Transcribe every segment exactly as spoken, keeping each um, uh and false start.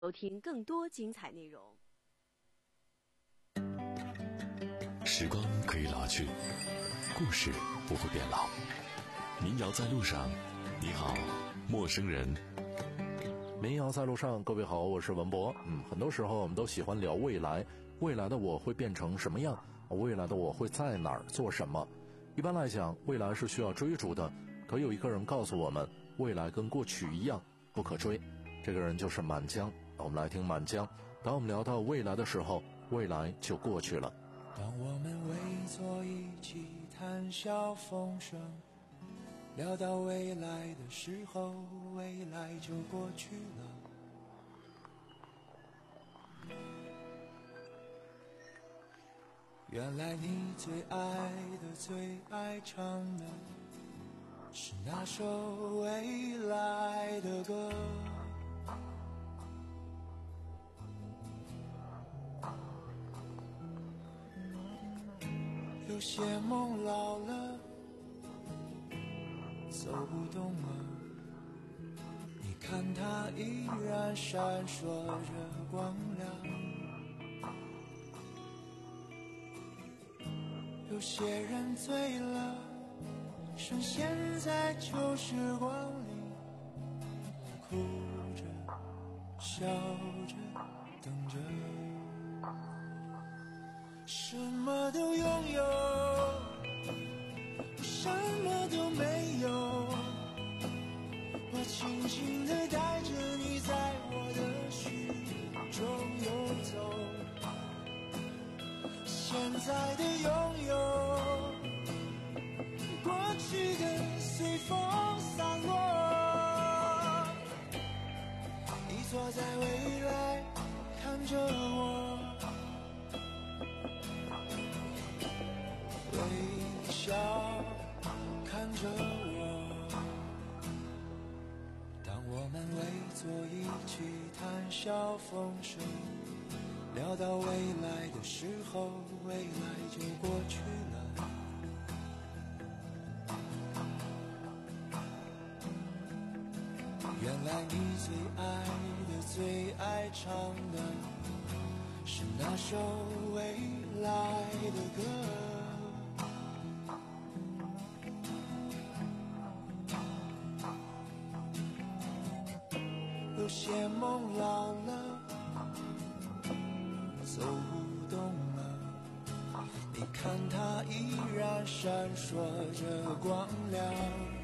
收听更多精彩内容。 时光可以老去，故事不会变老。民谣在路上，你好，陌生人。 民谣在路上，各位好，我是文博。嗯，很多时候我们都喜欢聊未来，未来的我会变成什么样？未来的我会在哪儿做什么？一般来讲，未来是需要追逐的，可有一个人告诉我们，未来跟过去一样不可追。这个人就是满江。我们来听满江。当我们聊到未来的时候，未来就过去了。 当我们围坐一起谈笑风生，聊到未来的时候，未来就过去了。原来你最爱的最爱唱的是那首未来的歌，有些梦老了走不动了，你看它依然闪烁着光亮。有些人醉了，趁现在旧时光里，哭着笑着等着，什么都拥有，什么都没有，我轻轻地带着你在我的心中游走。现在的拥有，过去的随风散落，你坐在未来看着我，微笑看着我。当我们围坐一起谈笑风生，聊到未来的时候，未来就过去了。原来你最爱的最爱唱的是那首未来的歌，有些梦老了走不动了，你看它依然闪烁着光亮。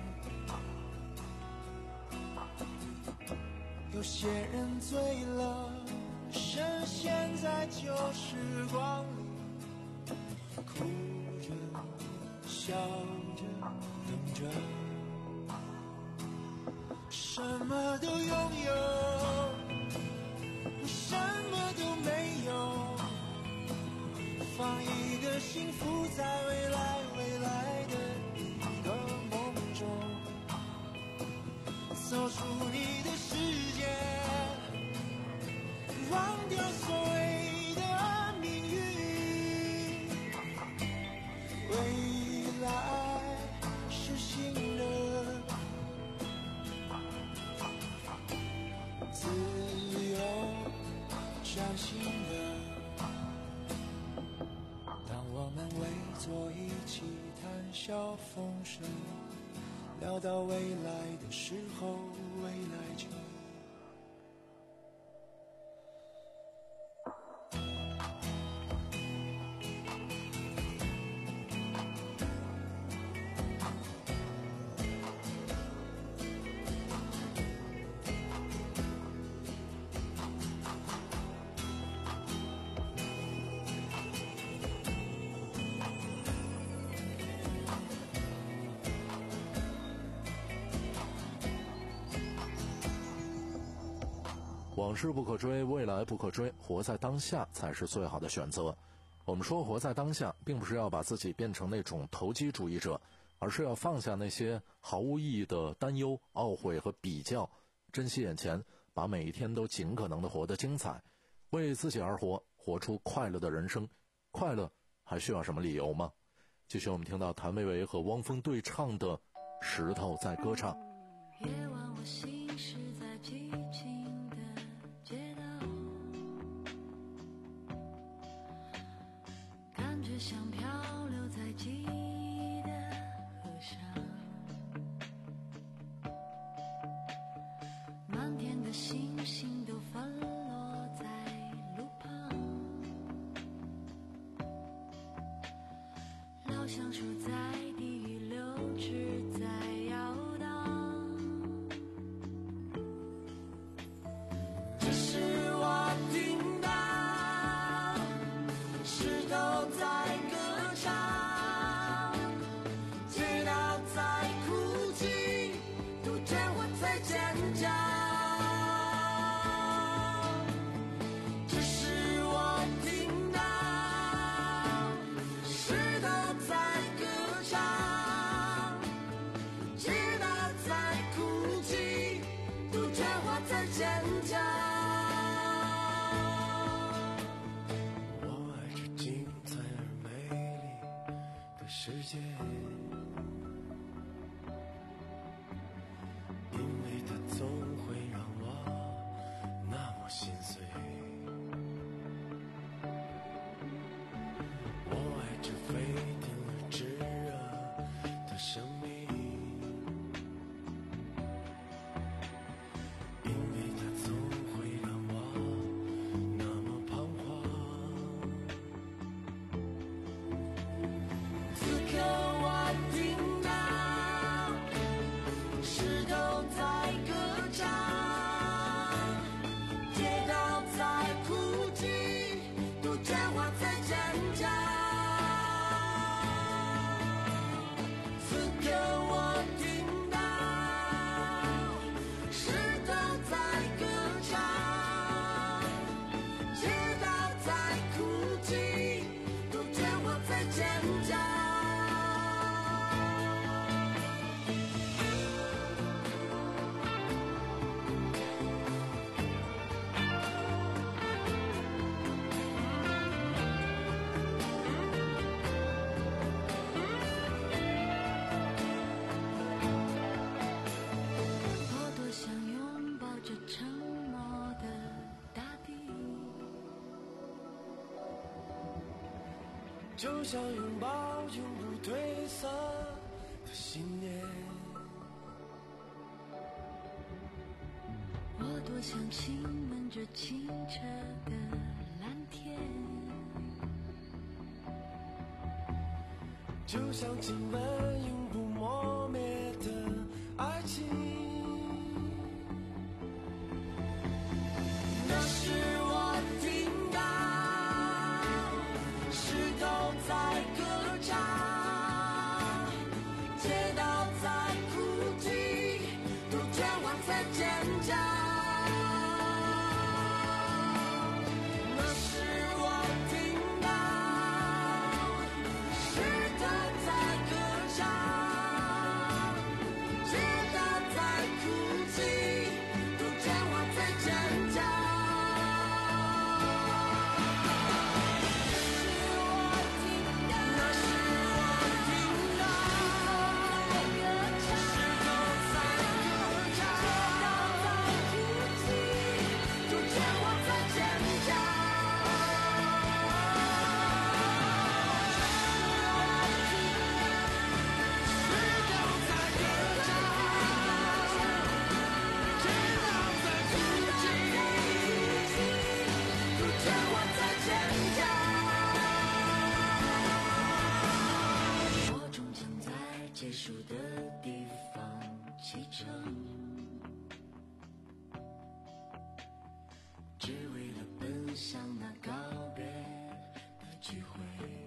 有些人醉了，深陷在旧时光里，哭着笑着等着，什么都拥有，什么都没有，放一个幸福在未来未来的一个梦中，走出你的世界，忘掉所谓的命运，未来是新的，自由崭新的。当我们围坐一起谈笑风生，聊到未来的时候，未来就往事不可追，未来不可追，活在当下才是最好的选择。我们说活在当下，并不是要把自己变成那种投机主义者，而是要放下那些毫无意义的担忧、懊悔和比较，珍惜眼前，把每一天都尽可能的活得精彩，为自己而活，活出快乐的人生。快乐还需要什么理由吗？继续我们听到谭维维和汪峰对唱的《石头在歌唱》。 夜晚我行驶在寂静的街道， 着像漂流在记忆的河上，满天的星星都分落在路旁，老橡树在地狱流枝在摇荡，这是我听到石头在歌唱，街道在哭泣，杜鹃花在尖叫，这是我听到石头在歌唱，街道在哭泣，杜鹃花在尖叫。 我爱这精彩而美丽的世界，因为它总会让我那么心碎。我爱这沸腾而炙热的生命，因为它总会让我那么彷徨。此刻我听到石头在歌唱，街道在哭泣，杜鹃花在尖叫。此刻我听到石头在歌唱，街道在哭泣，杜鹃花在尖叫。我多想拥抱这沉默的大地，就像拥抱永不褪色的信念。我多想亲吻这清澈的蓝天，就像亲吻永不磨灭的爱情。那是我听到石头在歌唱，街道在哭泣，杜鹃花在尖叫。那是我听到石头在歌唱，街道在哭泣，杜鹃花在尖叫。那是我听到石头在歌唱，街道在哭泣，杜鹃花在尖叫。我终将在结束的地方启程，只为了奔向那告别的聚会。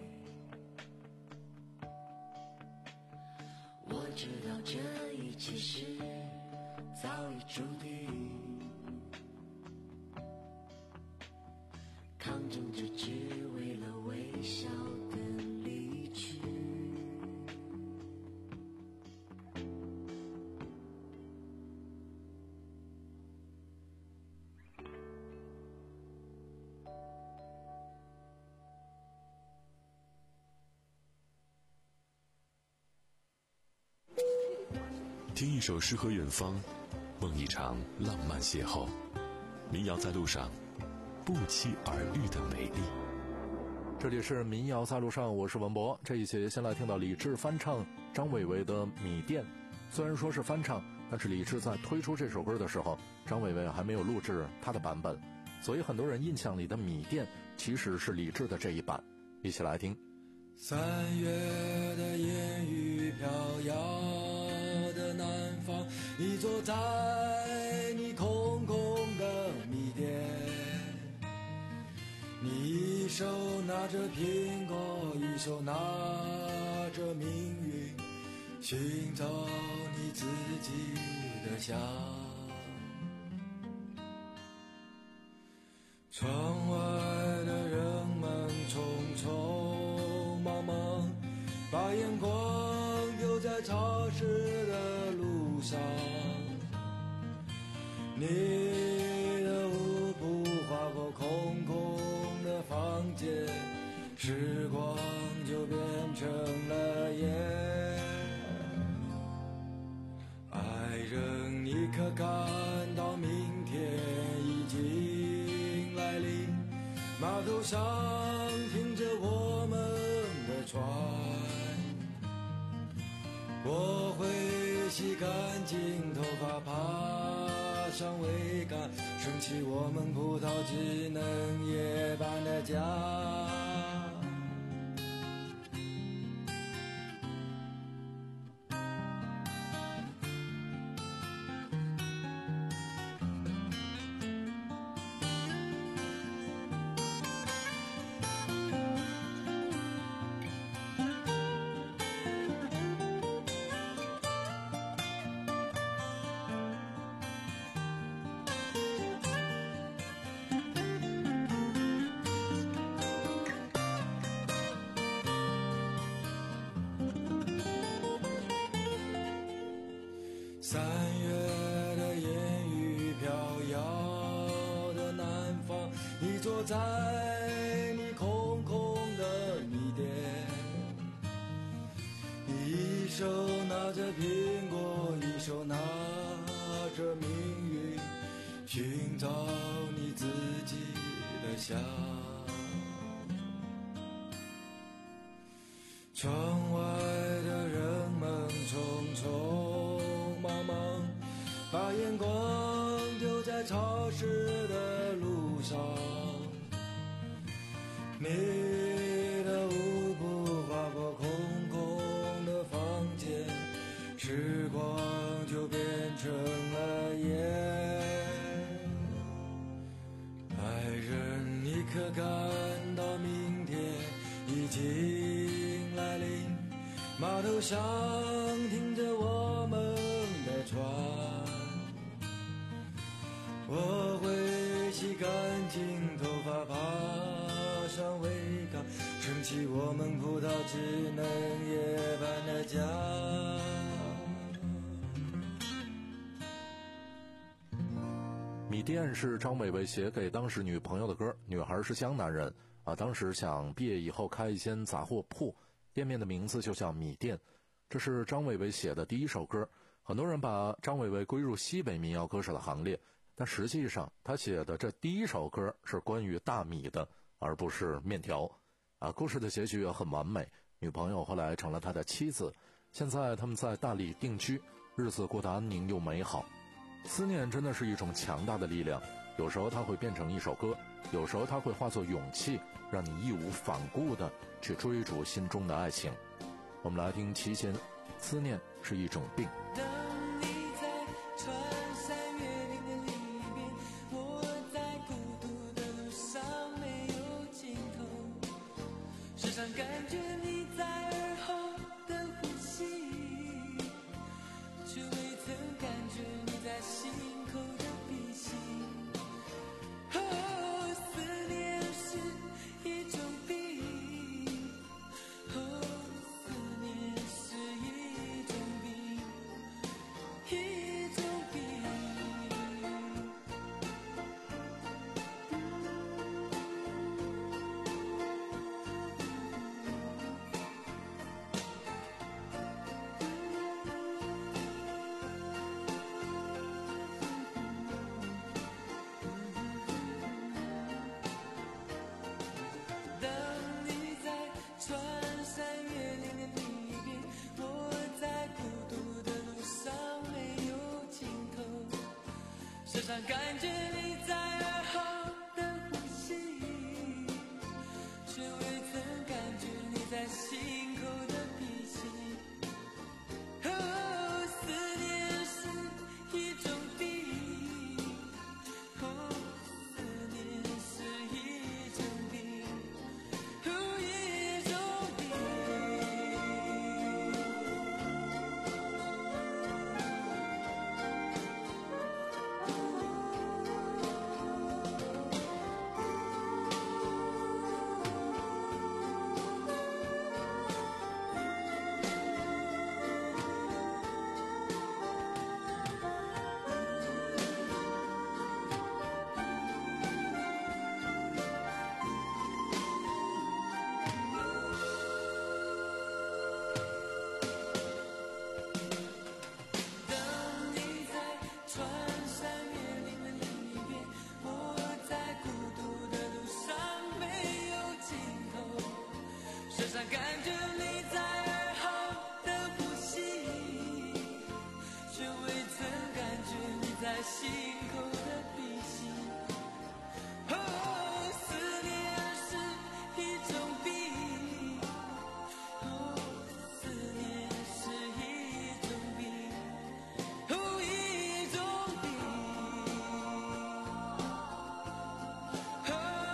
我知道这一切是早已注定，抗争着只为了微笑的离去。 听一首诗和远方，梦一场浪漫邂逅。民谣在路上，不期而遇的美丽。 这里是民谣在路上，我是文博。这一节先来听到李志翻唱张伟伟的《米店》。虽然说是翻唱，但是李志在推出这首歌的时候，张伟伟还没有录制他的版本，所以很多人印象里的《米店》其实是李志的这一版。一起来听。 三月的烟雨飘摇的南方，你坐在你空空的米店，你一手拿着苹果，一手拿着命运，寻找你自己的香。窗外的人们匆匆忙忙，把眼光丢在潮湿的路上，你的舞步划过空空的房间，时光就变成了烟。爱人，你可感到明天已经来临？码头上停着我们的船，我会洗干净头发，爬上桅杆，升起我们葡萄枝嫩叶般的家。三月的烟雨飘摇的南方，你坐在你空空的米店，一手拿着苹果，一手拿着命运，寻找你自己的香。窗外的人们匆匆忙忙，把眼光丢在潮湿的路上，你的舞步划过空空的房间，时光就变成了烟。爱人，你可感到明天已经来临？码头上停着我们的船，我会洗干净头发，爬上桅杆，升起我们葡萄枝嫩叶般的家。 米店是张伟伟写给当时女朋友的歌，女孩是江南人啊，当时想毕业以后开一间杂货铺，店面的名字就叫米店。这是张伟伟写的第一首歌，很多人把张伟伟归入西北民谣歌手的行列，但实际上他写的这第一首歌是关于大米的，而不是面条啊。故事的结局也很完美，女朋友后来成了他的妻子，现在他们在大理定居，日子过得安宁又美好。思念真的是一种强大的力量，有时候它会变成一首歌，有时候它会化作勇气，让你义无反顾地去追逐心中的爱情。我们来听齐弦，思念是一种病。 当你在穿山越岭的里边，我在孤独的路上没有尽头，时常感觉你在耳后的呼吸，却未曾感觉你在心口的鼻息。哦，思念是一种病，哦，思念是一种病，一种病。 身上感觉你在耳后的呼吸，却未曾感觉你在心口的脾气。哦，思念是一种病，哦，思念是一种病，哦，一种病。感觉你在耳后的呼吸，却未曾感觉你在心口的鼻息。哦，思念是一种病，哦，思念是一种病，哦，一种病。哦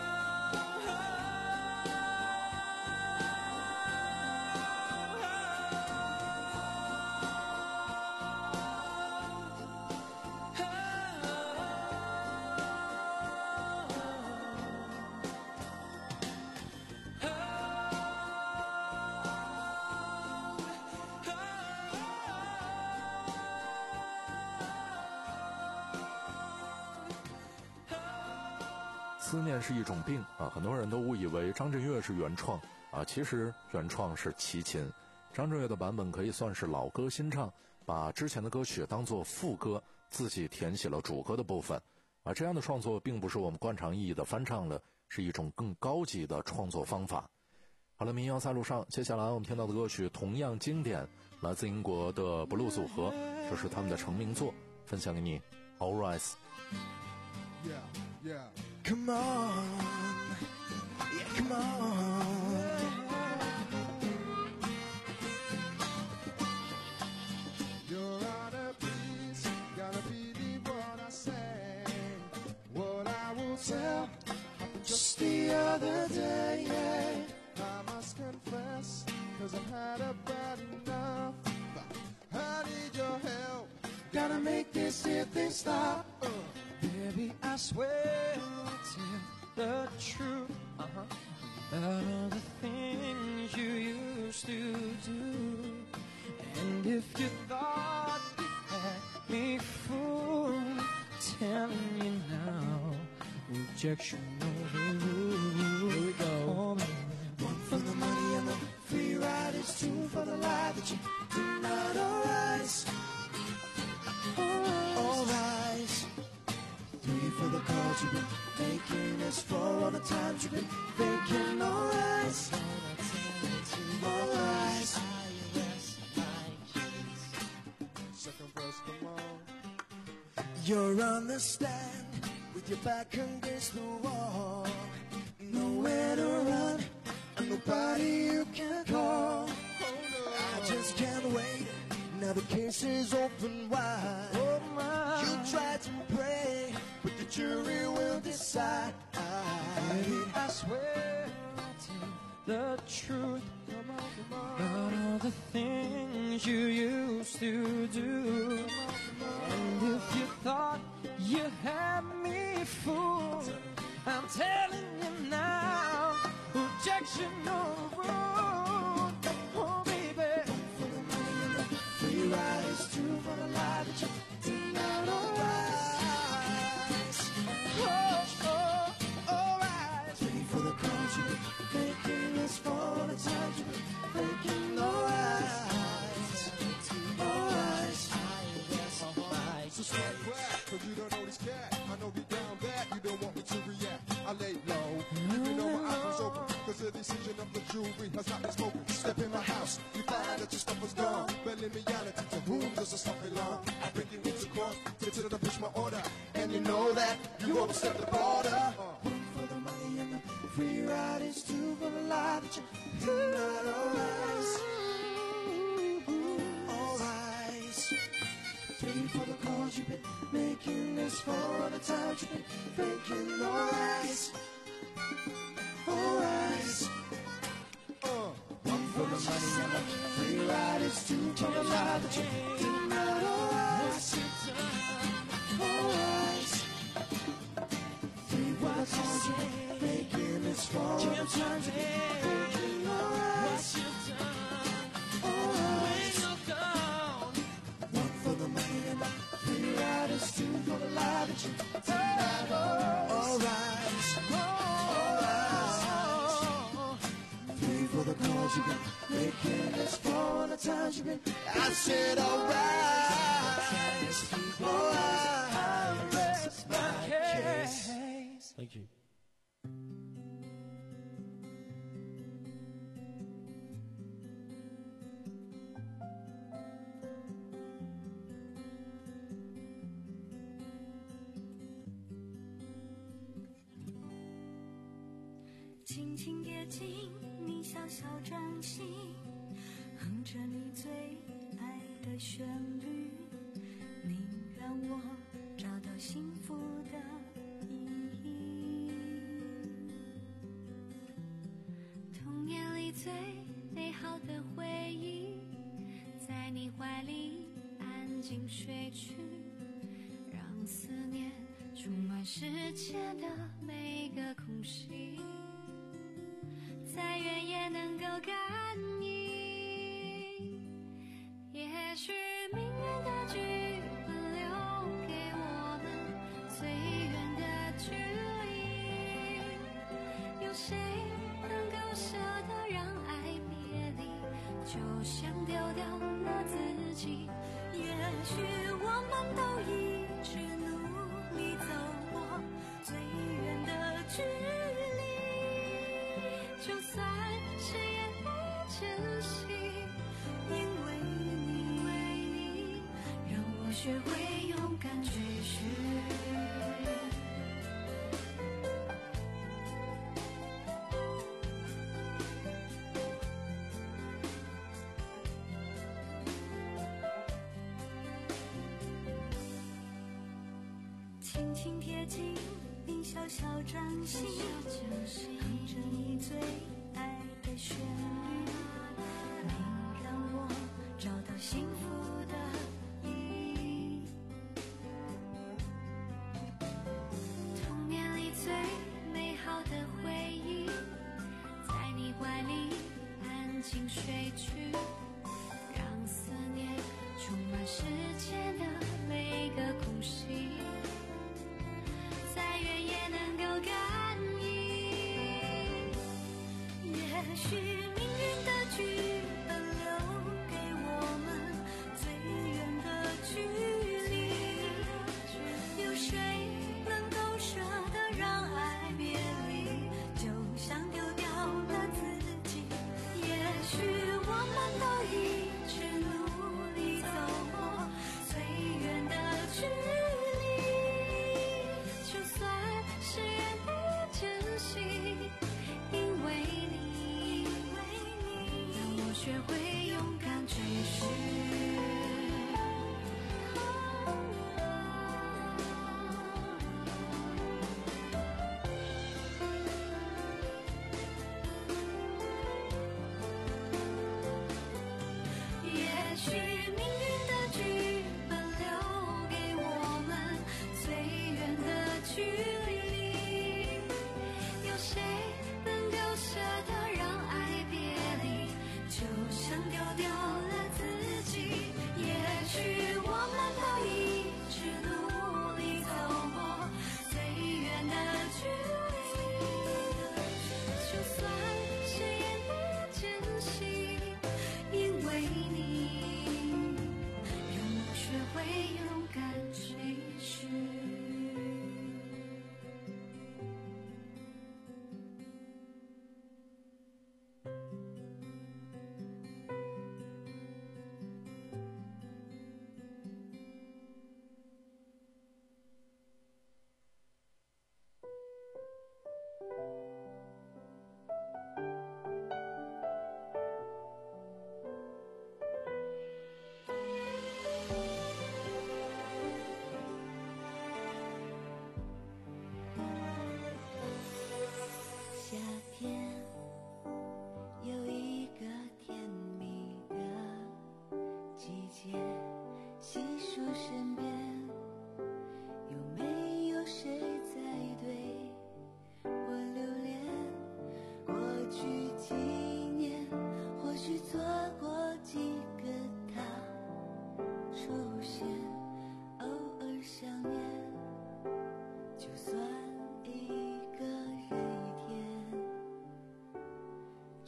思念是一种病啊，很多人都误以为张震岳是原创啊，其实原创是齐秦。张震岳的版本可以算是老歌新唱，把之前的歌曲当作副歌，自己填写了主歌的部分啊。这样的创作并不是我们惯常意义的翻唱了，是一种更高级的创作方法。好了，民谣在路上，接下来我们听到的歌曲同样经典，来自英国的 Blue 组合，这是他们的成名作，分享给你 All Rise。Yeah, yeah.Come on, yeah, come on. You're out of peace, gotta believe what I say. What I will tell happened just the other day. I must confess, cause I've had about enough. I need your help, gotta make this hit thing stop. Uh. Baby, I swear I'll tell the truth uh-huh. about all the things you used to do. And if you thought you had me fooled, telling you now, rejection overruled. Here we go. Oh, one for the money and the free ride, it's two for the lie that you do not. All rise, all rise. Three for the calls you've been making, it's four all the times you've been thinking. All rise, all rise. Second verse, come on. You're on the stand with your back against the wall, nowhere to run, and nobody you can call. I just can't wait. Now the case is open wide. Oh my. You tried to pray, but the jury will decide. Baby, I swear I'll tell the truth about all the things you used to do. And if you thought you had me fooled, I'm telling you now, rejection overruled. Oh baby, for the money and the free ride is two for the lie that you did not. All rise, oh, oh, all rise. Three for the calls you've been making, it's for all the times you've been making. All rise, all rise. So stand back, cause you don't know this cat. I know deep down that you don't want me to react. I lay low, even though my eyes was open, cause the decision of the overstep the border. One for the money and the free ride is two for the life that you cannot always. Alright. Three for the calls you've been making, this for the times you've been faking. Alright. Alright. Uh, one for the money and the free ride is two for the life that you cannot always. Alright. Three for the calls you've been making, this for the times you've been faking. Alright. Alright. One for the money and the free ride is two for the life that you cannot always. Alright. Three for the calls you've been making, this for the times you've been. I said alright. Alright. Rest my case. Thank you. 轻轻贴近你小小掌心，哼着你最爱的旋律，你让我找到幸福的意义。童年里最美好的回忆，在你怀里安静睡去，让思念充满世界的每个空隙。再远也能够感应，也许命运的剧本留给我们最远的距离，有谁能够舍得让爱别离，就像丢掉了自己。也许我们都一直努力走过最远的距离，就算是也不珍惜，因为你让我学会勇敢追寻。轻轻贴近你小小掌心，哼着你最爱的旋律，你让我找到幸福的意义。童年里最美好的回忆，在你怀里安静睡去，让思念充满世界的每个空隙。再远也能够感应，也许命运的剧本留给我们最远的距离，有谁能够舍得让爱别离，就像丢掉了自己。也许我们都一直努力走过最远的距离，就算是也不珍惜，因为你让我学会勇敢追寻。也许命运的剧本留给我们最远的距离，有谁能够舍得让爱别离，就像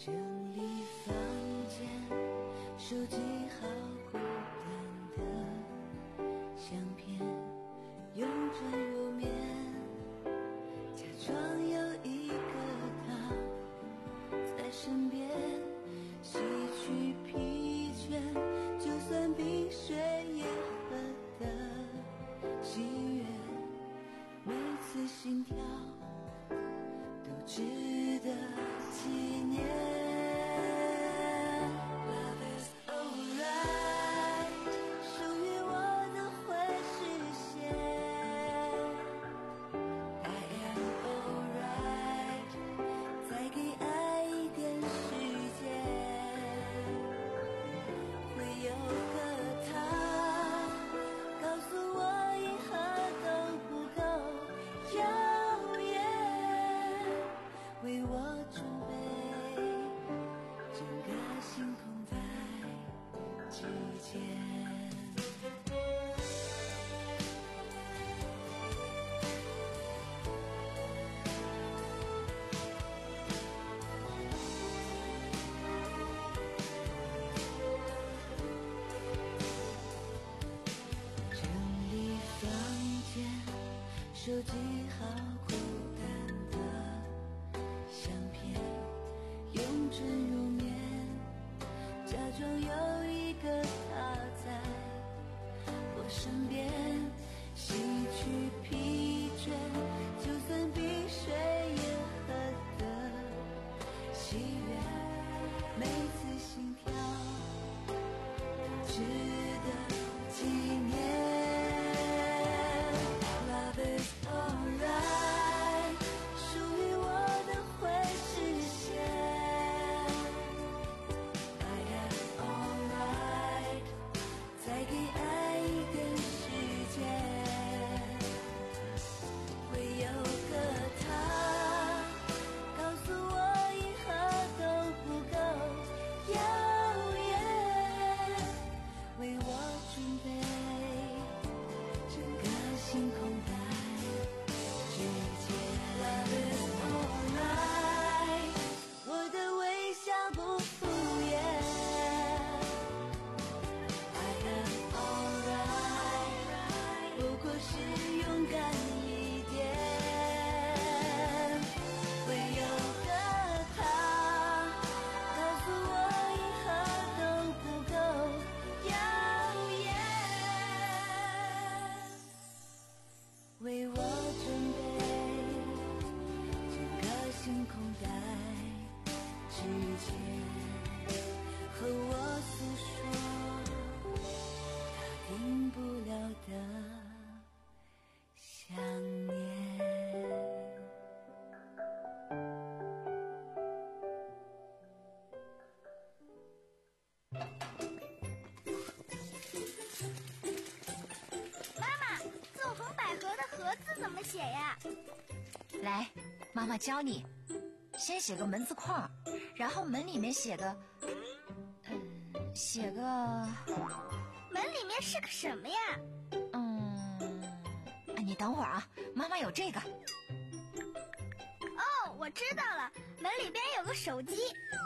整理房间，收集好孤单的相片，拥枕入眠，假装有一个他在身边，洗去疲倦，就算冰水也喝的喜悦，每次心跳都值得纪念。Love is alright， 属于我的会实现。I am alright， 再给爱一点时间，会有个他告诉我以后都不够遥远，为我准备整个星空在指尖。整理房间，收集好孤单的相片，拥枕入眠，假装有一个他在我身边，洗去疲倦，就算冰水也喝的喜悦，每次心跳都值得纪念。Love is alright， 属于我的会实现。I am alright， 再给爱一点时间，会有个他告诉我以后都不够遥远，为我准备整个星空在指尖。Love is alright， 我的微笑不敷衍。I am alright， 不过是勇敢一点，会有个他告诉我以后都不够遥远，为我准备整个星空在指尖，和我诉说他听不了的想念。 妈妈，纵横捭阖的阖字怎么写呀？ 来，妈妈教你，先写个门字框，然后门里面写个，嗯，写个， 门里面是个什么呀？ 嗯，哎，你等会儿啊，妈妈有这个。 哦，我知道了，门里边有个手机。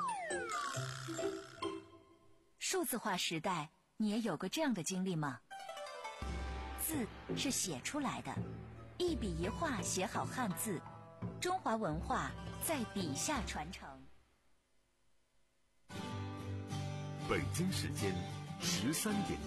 数字化时代，你也有过这样的经历吗？字是写出来的，一笔一画写好汉字，中华文化在笔下传承。 北京时间十三点